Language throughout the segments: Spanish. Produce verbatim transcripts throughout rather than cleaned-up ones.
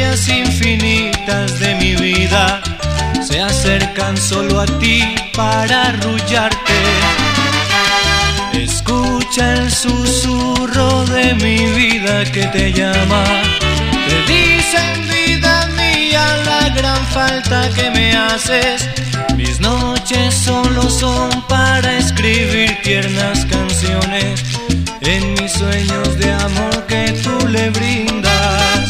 miserias infinitas de mi vida se acercan solo a ti para arrullarte. Escucha el susurro de mi vida que te llama. Te dicen, vida mía, la gran falta que me haces. Mis noches solo son para escribir tiernas canciones en mis sueños de amor que tú le brindas.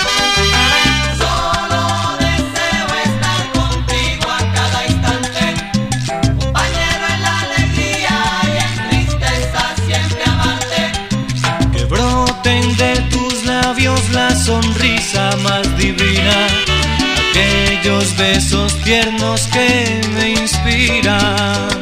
Solo deseo estar contigo a cada instante, compañero en la alegría y en tristeza siempre amarte. Que broten de tus labios la sonrisa más divina, aquellos besos tiernos que me inspiran.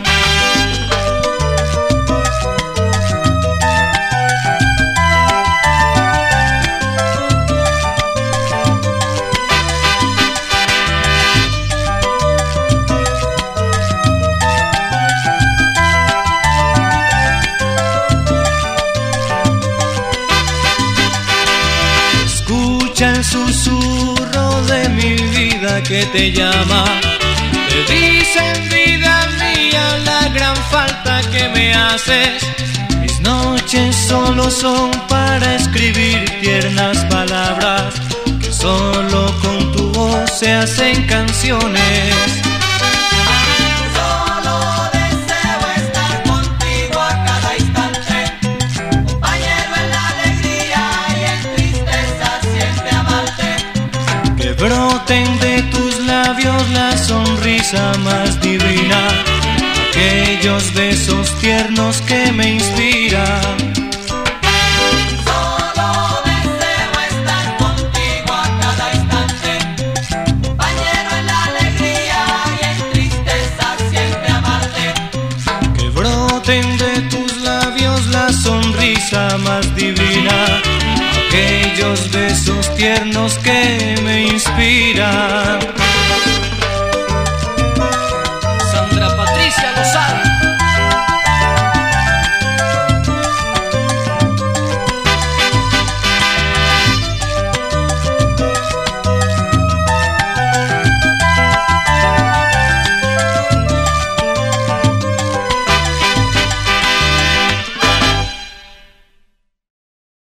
Escucha el susurro de mi vida que te llama. Te dicen, vida mía, la gran falta que me haces. Mis noches solo son para escribir tiernas palabras que solo con tu voz se hacen canciones. Broten de tus labios la sonrisa más divina, aquellos besos tiernos que me inspiran. Solo deseo estar contigo a cada instante, compañero en la alegría y en tristeza siempre amarte. Que broten de tus labios la sonrisa más divina, aquellos besos tiernos que me inspiran.